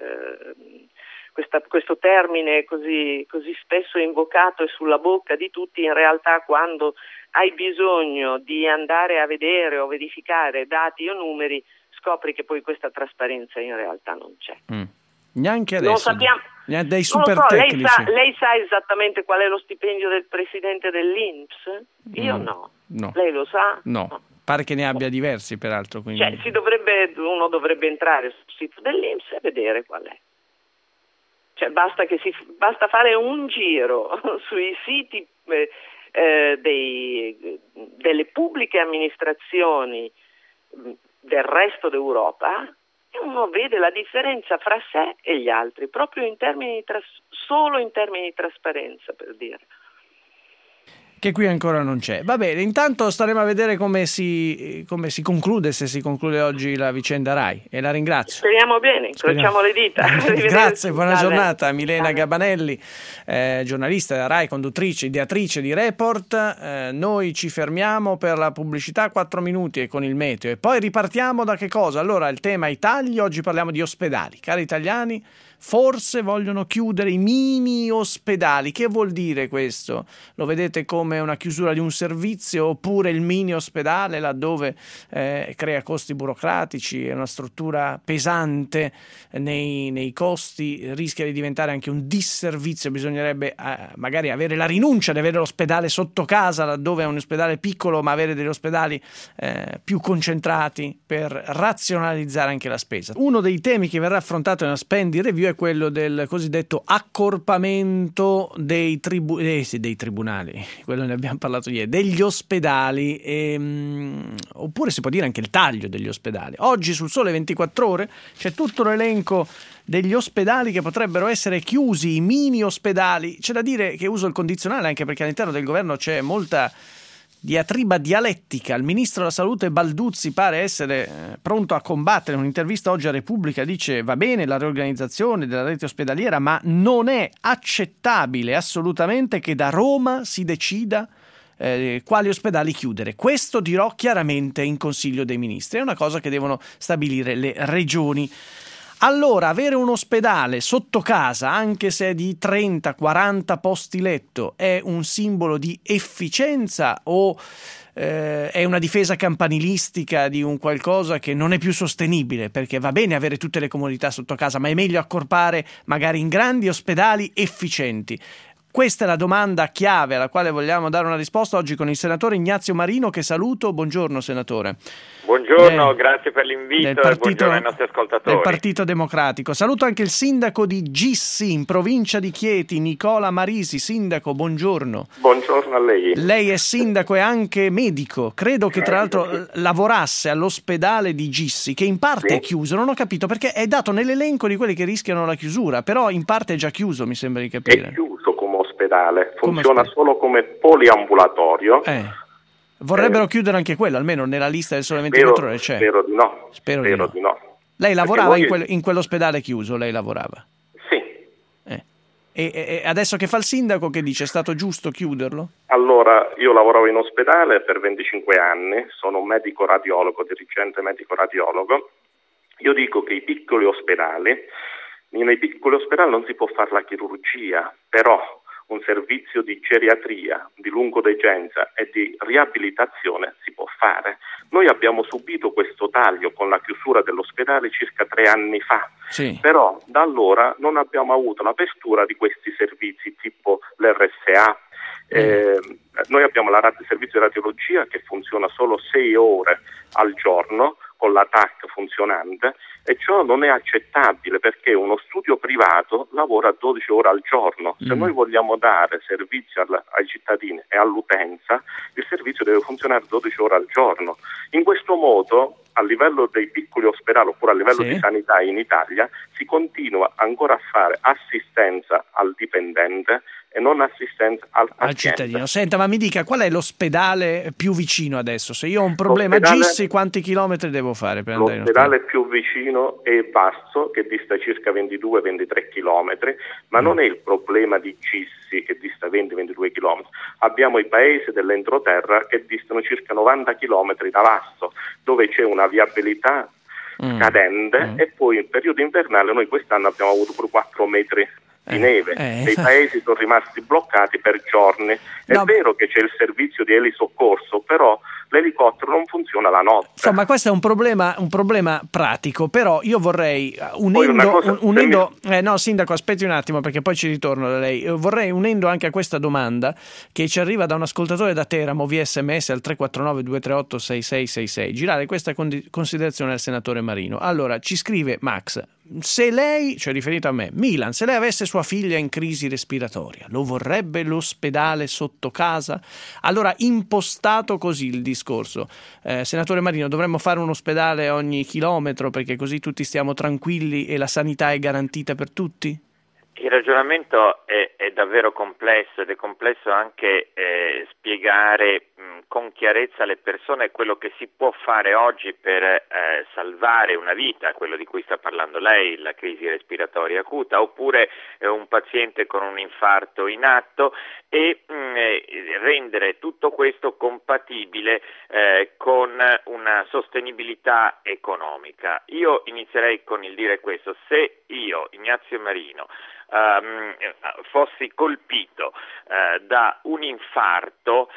Speaker 3: questo termine così spesso invocato e sulla bocca di tutti, in realtà quando hai bisogno di andare a vedere o verificare dati o numeri scopri che poi questa trasparenza in realtà non c'è.
Speaker 2: Neanche adesso.
Speaker 3: Non sappiamo.
Speaker 2: Dei super tecnici.
Speaker 3: Lei sa esattamente qual è lo stipendio del presidente dell'INPS? Io no. Lei lo sa?
Speaker 2: No. Pare che ne abbia diversi, peraltro. Quindi...
Speaker 3: Cioè, uno dovrebbe entrare sul sito dell'INPS e vedere qual è. Cioè basta fare un giro sui siti delle pubbliche amministrazioni del resto d'Europa e uno vede la differenza fra sé e gli altri, proprio solo in termini di trasparenza, per dire.
Speaker 2: Che qui ancora non c'è. Va bene, intanto staremo a vedere come si conclude, se si conclude oggi la vicenda Rai, e la ringrazio.
Speaker 3: Speriamo bene, incrociamo le dita.
Speaker 2: Grazie, buona giornata. Milena Gabanelli, giornalista da Rai, conduttrice, ideatrice di Report. Noi ci fermiamo per la pubblicità, 4 minuti e con il meteo, e poi ripartiamo da che cosa? Allora, il tema i tagli, oggi parliamo di ospedali. Cari italiani, forse vogliono chiudere i mini ospedali. Che vuol dire questo? Lo vedete come una chiusura di un servizio, oppure il mini ospedale laddove crea costi burocratici, è una struttura pesante nei costi, rischia di diventare anche un disservizio. Bisognerebbe magari avere la rinuncia di avere l'ospedale sotto casa laddove è un ospedale piccolo, ma avere degli ospedali più concentrati per razionalizzare anche la spesa. Uno dei temi che verrà affrontato nella Spending Review è quello del cosiddetto accorpamento dei tribunali, quello ne abbiamo parlato ieri, degli ospedali, oppure si può dire anche il taglio degli ospedali. Oggi sul Sole 24 Ore c'è tutto l'elenco degli ospedali che potrebbero essere chiusi, i mini ospedali. C'è da dire che uso il condizionale anche perché all'interno del governo c'è molta diatriba dialettica. Il ministro della Salute Balduzzi pare essere pronto a combattere. In un'intervista oggi a Repubblica dice: va bene la riorganizzazione della rete ospedaliera, ma non è accettabile assolutamente che da Roma si decida quali ospedali chiudere. Questo dirò chiaramente in Consiglio dei Ministri. È una cosa che devono stabilire le regioni. Allora, avere un ospedale sotto casa, anche se è di 30-40 posti letto, è un simbolo di efficienza o è una difesa campanilistica di un qualcosa che non è più sostenibile? Perché va bene avere tutte le comodità sotto casa, ma è meglio accorpare magari in grandi ospedali efficienti. Questa è la domanda chiave alla quale vogliamo dare una risposta oggi con il senatore Ignazio Marino, che saluto. Buongiorno senatore.
Speaker 4: Buongiorno, grazie per l'invito e buongiorno ai nostri ascoltatori.
Speaker 2: Del Partito Democratico. Saluto anche il sindaco di Gissi, in provincia di Chieti, Nicola Marisi. Sindaco, buongiorno.
Speaker 5: Buongiorno a lei.
Speaker 2: Lei è sindaco e anche medico. Credo che tra l'altro lavorasse all'ospedale di Gissi, che in parte è chiuso. Non ho capito perché è dato nell'elenco di quelli che rischiano la chiusura, però in parte è già chiuso, mi sembra di capire.
Speaker 5: È chiuso come ospedale, funziona solo come poliambulatorio.
Speaker 2: Vorrebbero chiudere anche quello, almeno nella lista del Sole 24 Ore c'è.
Speaker 5: Spero di no.
Speaker 2: Spero di no. Lei lavorava in quell'ospedale chiuso, lei lavorava?
Speaker 5: Sì.
Speaker 2: E adesso che fa il sindaco, che dice, è stato giusto chiuderlo?
Speaker 5: Allora, io lavoravo in ospedale per 25 anni, sono un medico radiologo, dirigente medico radiologo. Io dico che nei piccoli ospedali non si può fare la chirurgia, però un servizio di geriatria, di lungodegenza e di riabilitazione si può fare. Noi abbiamo subito questo taglio con la chiusura dell'ospedale circa 3 anni fa, però da allora non abbiamo avuto l'apertura di questi servizi tipo l'RSA. Noi abbiamo il servizio di radiologia che funziona solo 6 ore al giorno con la TAC funzionante, e ciò non è accettabile perché uno studio privato lavora 12 ore al giorno. Se noi vogliamo dare servizio ai cittadini e all'utenza, il servizio deve funzionare 12 ore al giorno. In questo modo, a livello dei piccoli ospedali oppure a livello di sanità in Italia, si continua ancora a fare assistenza al dipendente e non assistenza al
Speaker 2: cittadino. Senta, ma mi dica, qual è l'ospedale più vicino adesso? Se io ho un problema a Gissi, quanti chilometri devo fare per andare in ospedale?
Speaker 5: L'ospedale più vicino è Basso, che dista circa 22-23 chilometri, ma non è il problema di Gissi che dista 20-22 chilometri. Abbiamo i paesi dell'entroterra che distano circa 90 chilometri da Basso, dove c'è una viabilità scadente e poi in periodo invernale noi quest'anno abbiamo avuto pure 4 metri di neve. Dei paesi sono rimasti bloccati per giorni. È vero che c'è il servizio di elisoccorso, però l'elicottero non funziona la notte.
Speaker 2: Insomma, questo è un problema pratico, però io vorrei no, sindaco, aspetti un attimo perché poi ci ritorno da lei. Vorrei, unendo anche a questa domanda che ci arriva da un ascoltatore da Teramo via SMS al 349 238 6666, girare questa considerazione al senatore Marino. Allora, ci scrive Max: se lei, cioè riferito a me, Milan, se lei avesse sua figlia in crisi respiratoria, lo vorrebbe l'ospedale sotto casa? Allora, impostato così il discorso, senatore Marino, dovremmo fare un ospedale ogni chilometro perché così tutti stiamo tranquilli e la sanità è garantita per tutti?
Speaker 4: Il ragionamento è davvero complesso ed è complesso anche spiegare con chiarezza alle persone quello che si può fare oggi per salvare una vita, quello di cui sta parlando lei, la crisi respiratoria acuta, oppure un paziente con un infarto in atto, e rendere tutto questo compatibile con una sostenibilità economica. Io inizierei con il dire questo: se io, Ignazio Marino, fossi colpito da un infarto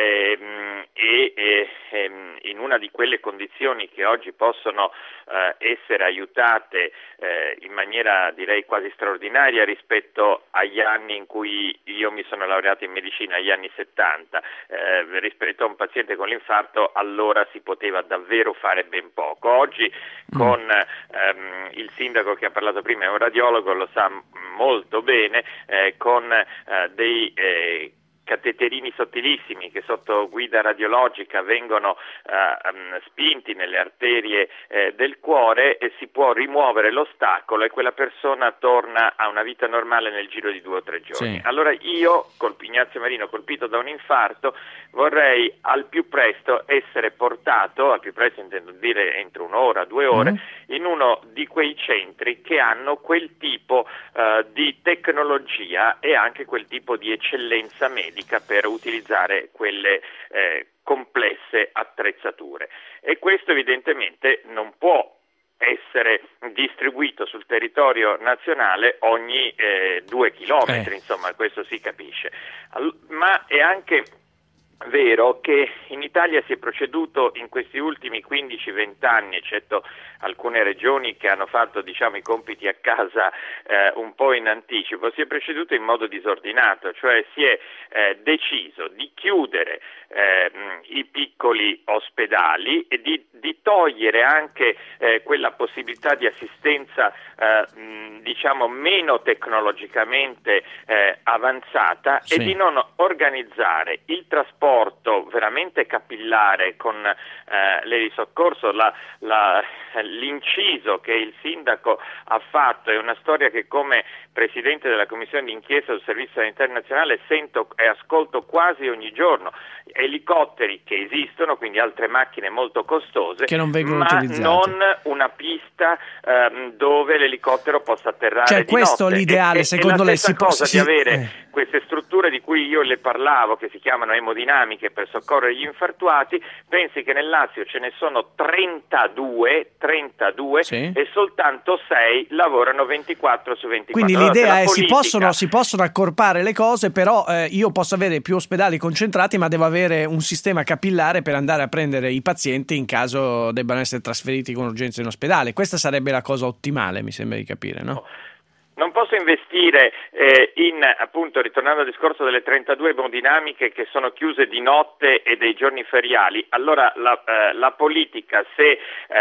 Speaker 4: in una di quelle condizioni che oggi possono essere aiutate in maniera direi quasi straordinaria rispetto agli anni in cui io mi sono laureato in medicina, agli anni 70, rispetto a un paziente con l'infarto, allora si poteva davvero fare ben poco. Oggi con il sindaco che ha parlato prima, è un radiologo, lo sa molto bene, con dei cateterini sottilissimi che sotto guida radiologica vengono spinti nelle arterie del cuore, e si può rimuovere l'ostacolo e quella persona torna a una vita normale nel giro di 2 o 3 giorni. Sì. Allora io, Ignazio Marino, colpito da un infarto, vorrei al più presto essere portato, al più presto intendo dire entro 1 ora, 2 ore, in uno di quei centri che hanno quel tipo di tecnologia e anche quel tipo di eccellenza medica per utilizzare quelle complesse attrezzature, e questo evidentemente non può essere distribuito sul territorio nazionale ogni 2 chilometri, insomma questo si capisce, ma è anche vero che in Italia si è proceduto in questi ultimi 15-20 anni, eccetto alcune regioni che hanno fatto i compiti a casa un po' in anticipo, si è proceduto in modo disordinato, cioè si è deciso di chiudere i piccoli ospedali e di togliere anche quella possibilità di assistenza meno tecnologicamente avanzata, sì, e di non organizzare il trasporto veramente capillare con l'elisoccorso. L'inciso che il sindaco ha fatto è una storia che, come presidente della commissione d'inchiesta sul servizio sanitario nazionale, sento e ascolto quasi ogni giorno. Elicotteri che esistono, quindi altre macchine molto costose,
Speaker 2: che non vengono
Speaker 4: ma
Speaker 2: utilizzate.
Speaker 4: Non una pista dove l'elicottero possa atterrare,
Speaker 2: cioè,
Speaker 4: di
Speaker 2: questo
Speaker 4: notte.
Speaker 2: L'ideale, secondo lei, si
Speaker 4: cosa
Speaker 2: di
Speaker 4: avere queste strutture di cui io le parlavo, che si chiamano emodinamiche, per soccorrere gli infartuati. Pensi che nel Lazio ce ne sono 32, sì, e soltanto 6 lavorano 24 su 24.
Speaker 2: Quindi l'idea è si possono accorpare le cose, però io posso avere più ospedali concentrati, ma devo avere un sistema capillare per andare a prendere i pazienti in caso debbano essere trasferiti con urgenza in ospedale. Questa sarebbe la cosa ottimale, mi sembra di capire, no?
Speaker 4: Non posso investire appunto, ritornando al discorso delle 32 emodinamiche che sono chiuse di notte e dei giorni feriali. Allora la politica, se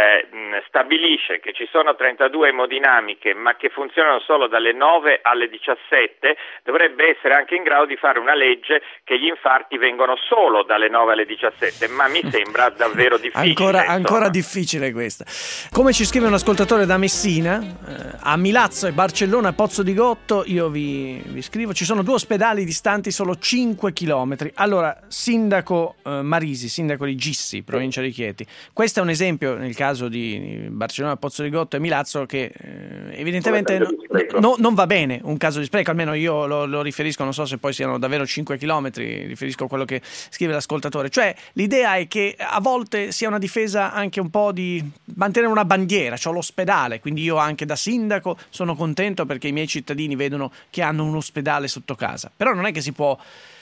Speaker 4: stabilisce che ci sono 32 emodinamiche ma che funzionano solo dalle 9 alle 17, dovrebbe essere anche in grado di fare una legge che gli infarti vengono solo dalle 9 alle 17, ma mi sembra davvero difficile.
Speaker 2: Ancora difficile questa. Come ci scrive un ascoltatore da Messina, a Milazzo e Barcellona Pozzo di Gotto, io vi scrivo, ci sono 2 ospedali distanti solo 5 chilometri. Allora, sindaco Marisi, sindaco di Gissi, provincia di Chieti, questo è un esempio nel caso di Barcellona, Pozzo di Gotto e Milazzo che evidentemente non va bene, un caso di spreco, almeno io lo riferisco, non so se poi siano davvero 5 chilometri, riferisco a quello che scrive l'ascoltatore. Cioè, l'idea è che a volte sia una difesa anche un po' di mantenere una bandiera, c'ho l'ospedale, quindi io anche da sindaco sono contento perché i miei cittadini vedono che hanno un ospedale sotto casa. Però non è che si può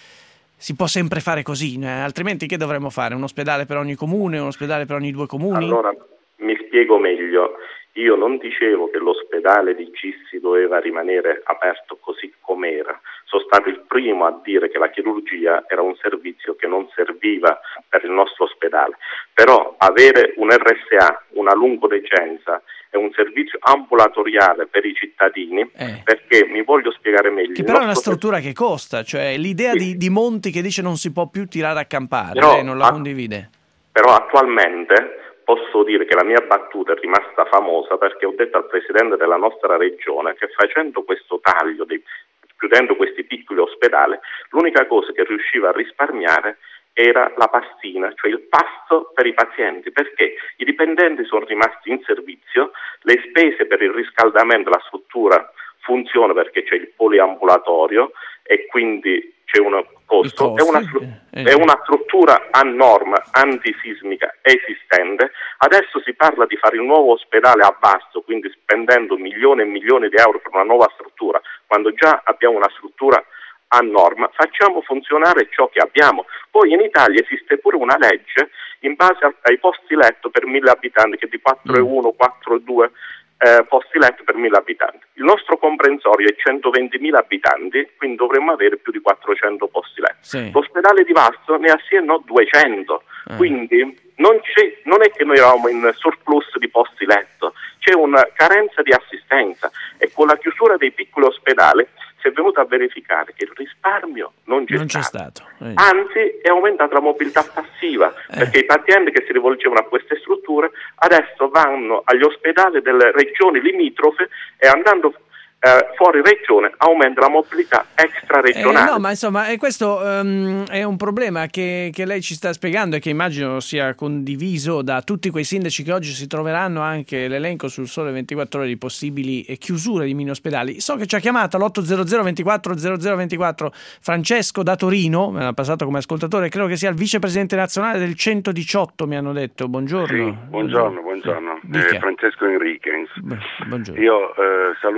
Speaker 2: sempre fare così, altrimenti che dovremmo fare? Un ospedale per ogni comune, un ospedale per ogni 2 comuni?
Speaker 5: Allora, mi spiego meglio. Io non dicevo che l'ospedale di Gissi doveva rimanere aperto così com'era. Sono stato il primo a dire che la chirurgia era un servizio che non serviva per il nostro ospedale. Però avere un RSA, una lungodegenza, è un servizio ambulatoriale per i cittadini, perché mi voglio spiegare meglio.
Speaker 2: Che però è una struttura che costa, cioè l'idea di Monti che dice non si può più tirare a campare,
Speaker 5: però,
Speaker 2: lei non la condivide?
Speaker 5: Però attualmente posso dire che la mia battuta è rimasta famosa perché ho detto al presidente della nostra regione che facendo questo taglio, chiudendo questi piccoli ospedali, l'unica cosa che riusciva a risparmiare era la pastina, cioè il pasto per i pazienti, perché i dipendenti sono rimasti in servizio, le spese per il riscaldamento, la struttura funziona perché c'è il poliambulatorio e quindi c'è un costo, è una struttura a norma antisismica esistente. Adesso si parla di fare il nuovo ospedale a Vasto, quindi spendendo milioni e milioni di euro per una nuova struttura, quando già abbiamo una struttura a norma. Facciamo funzionare ciò che abbiamo. Poi in Italia esiste pure una legge in base ai posti letto per 1000 abitanti, che è di 4,1, 4,2 posti letto per 1000 abitanti. Il nostro comprensorio è 120.000 abitanti, quindi dovremmo avere più di 400 posti letto. Sì. L'ospedale di Vasto ne ha sì e no 200, quindi non è che noi eravamo in surplus di posti letto, c'è una carenza di assistenza e con la chiusura dei piccoli ospedali si è venuto a verificare che il risparmio non c'è stato. Anzi è aumentata la mobilità passiva, perché i pazienti che si rivolgevano a queste strutture adesso vanno agli ospedali delle regioni limitrofe e andando fuori regione aumenta la mobilità extraregionale.
Speaker 2: No, ma insomma questo è un problema che lei ci sta spiegando e che immagino sia condiviso da tutti quei sindaci che oggi si troveranno anche l'elenco sul Sole 24 Ore di possibili chiusure di mini ospedali. So che ci ha chiamato all'800 24 0024 Francesco da Torino, me l'ha passato come ascoltatore, credo che sia il vicepresidente nazionale del 118, mi hanno detto. Buongiorno.
Speaker 6: Sì, buongiorno. Francesco Enriquez.
Speaker 2: Buongiorno.
Speaker 6: Io saluto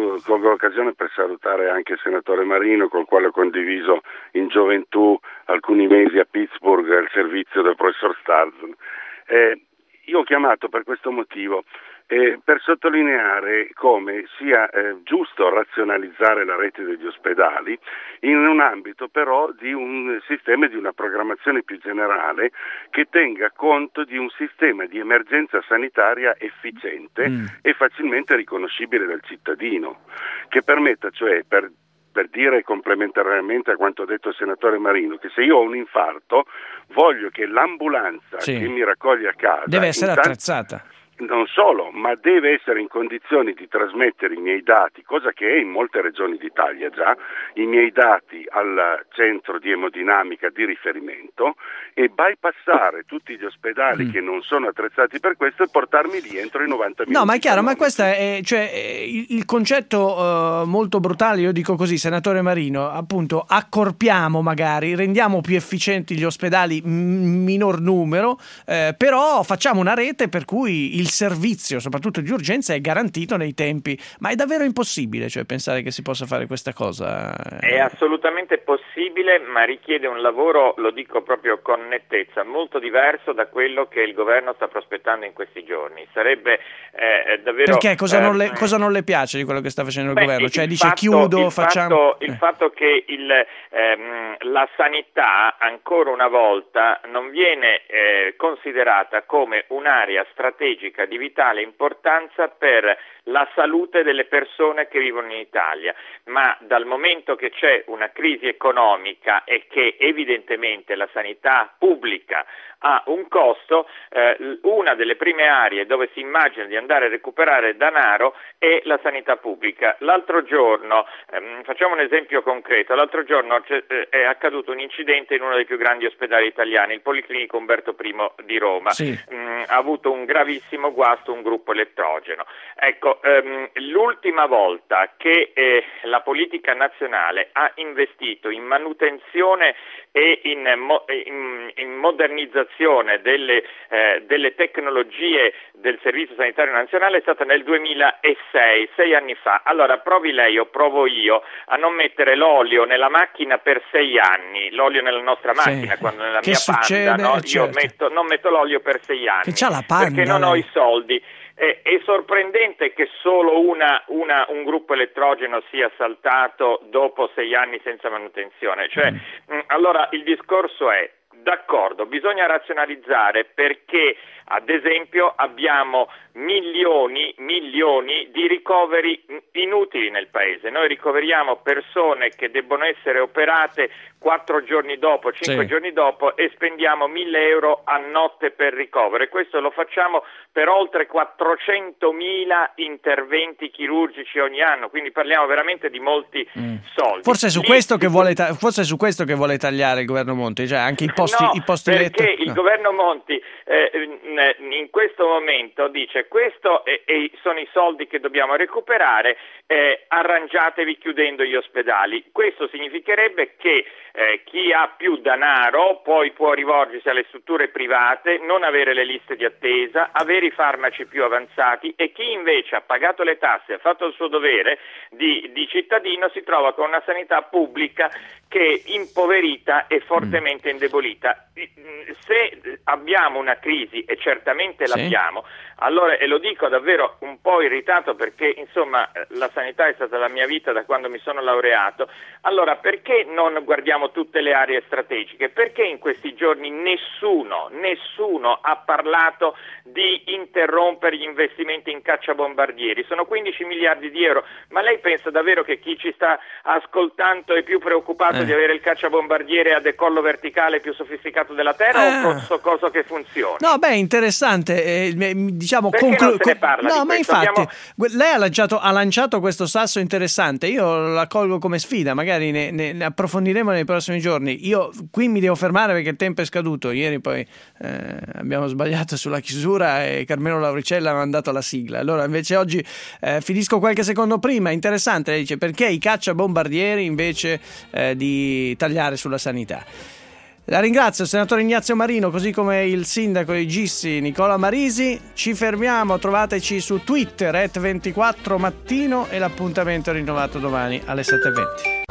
Speaker 6: l'occasione per salutare anche il senatore Marino, col quale ho condiviso in gioventù alcuni mesi a Pittsburgh il servizio del professor Starzl. Io ho chiamato per questo motivo, per sottolineare come sia giusto razionalizzare la rete degli ospedali in un ambito però di un sistema e di una programmazione più generale che tenga conto di un sistema di emergenza sanitaria efficiente e facilmente riconoscibile dal cittadino, che permetta cioè per dire complementariamente a quanto ha detto il senatore Marino, che se io ho un infarto voglio che l'ambulanza che mi raccoglie a casa
Speaker 2: deve essere attrezzata.
Speaker 6: Non solo, ma deve essere in condizioni di trasmettere i miei dati, cosa che è in molte regioni d'Italia già, i miei dati al centro di emodinamica di riferimento e bypassare tutti gli ospedali che non sono attrezzati per questo e portarmi lì entro i 90 minuti.
Speaker 2: No, ma è chiaro, ma questo è il concetto molto brutale, io dico così, senatore Marino, appunto accorpiamo magari, rendiamo più efficienti gli ospedali, minor numero, però facciamo una rete per cui il servizio, soprattutto di urgenza, è garantito nei tempi. Ma è davvero impossibile, cioè, pensare che si possa fare questa cosa?
Speaker 4: È assolutamente possibile, ma richiede un lavoro, lo dico proprio con nettezza, molto diverso da quello che il governo sta prospettando in questi giorni. Sarebbe davvero...
Speaker 2: Perché cosa non le piace di quello che sta facendo il governo? Cioè dice chiudo, facciamo...
Speaker 4: Il fatto che la sanità ancora una volta non viene considerata come un'area strategica di vitale importanza per la salute delle persone che vivono in Italia, ma dal momento che c'è una crisi economica e che evidentemente la sanità pubblica ha un costo, una delle prime aree dove si immagina di andare a recuperare denaro è la sanità pubblica. L'altro giorno, facciamo un esempio concreto, l'altro giorno è accaduto un incidente in uno dei più grandi ospedali italiani, il Policlinico Umberto I di Roma. Sì. Ha avuto un gravissimo guasto un gruppo elettrogeno. Ecco, l'ultima volta che la politica nazionale ha investito in manutenzione e in modernizzazione delle tecnologie del Servizio Sanitario Nazionale è stata nel 2006, 6 anni fa. Allora provi lei o provo io a non mettere l'olio nella macchina per 6 anni, l'olio nella nostra macchina, quando nella mia Panda, no? Certo. Io non metto l'olio per 6 anni,
Speaker 2: che c'ha la Panda,
Speaker 4: perché non ho i soldi. È sorprendente che solo un gruppo elettrogeno sia saltato dopo 6 anni senza manutenzione. Cioè, allora il discorso è: d'accordo, bisogna razionalizzare perché, ad esempio, abbiamo milioni di ricoveri inutili nel paese. Noi ricoveriamo persone che debbono essere operate 4 giorni dopo, 5 giorni dopo, e spendiamo 1.000 euro a notte per ricovero. E questo lo facciamo per oltre 400.000 interventi chirurgici ogni anno, quindi parliamo veramente di molti soldi.
Speaker 2: Forse è su questo che vuole tagliare il governo Monti, cioè anche i posti letto.
Speaker 4: Perché il governo Monti in questo momento dice: questo sono i soldi che dobbiamo recuperare, arrangiatevi chiudendo gli ospedali. Questo significherebbe che chi ha più denaro poi può rivolgersi alle strutture private, non avere le liste di attesa, avere i farmaci più avanzati, e chi invece ha pagato le tasse, ha fatto il suo dovere di cittadino, si trova con una sanità pubblica che è impoverita e fortemente indebolita. Se abbiamo una crisi, e certamente l'abbiamo, allora, e lo dico davvero un po' irritato perché insomma la sanità è stata la mia vita da quando mi sono laureato, allora perché non guardiamo tutte le aree strategiche? Perché in questi giorni nessuno ha parlato di interrompere gli investimenti in cacciabombardieri? Sono 15 miliardi di euro, ma lei pensa davvero che chi ci sta ascoltando è più preoccupato di avere il cacciabombardiere a decollo verticale più sofisticato della Terra o questo coso che funziona?
Speaker 2: No, beh, interessante, diciamo,
Speaker 4: perché non se ne parla
Speaker 2: no,
Speaker 4: di
Speaker 2: ma
Speaker 4: questo?
Speaker 2: infatti lei ha lanciato questo sasso interessante, io la colgo come sfida, magari ne approfondiremo nei prossimi giorni. Io qui mi devo fermare perché il tempo è scaduto, ieri poi abbiamo sbagliato sulla chiusura e Carmelo Lauricella ha mandato la sigla, allora invece oggi finisco qualche secondo prima. Interessante, lei dice, perché i cacciabombardieri invece di tagliare sulla sanità. La ringrazio, senatore Ignazio Marino, così come il sindaco di Gissi, Nicola Marisi. Ci fermiamo, trovateci su Twitter @24mattino e l'appuntamento è rinnovato domani alle 7:20.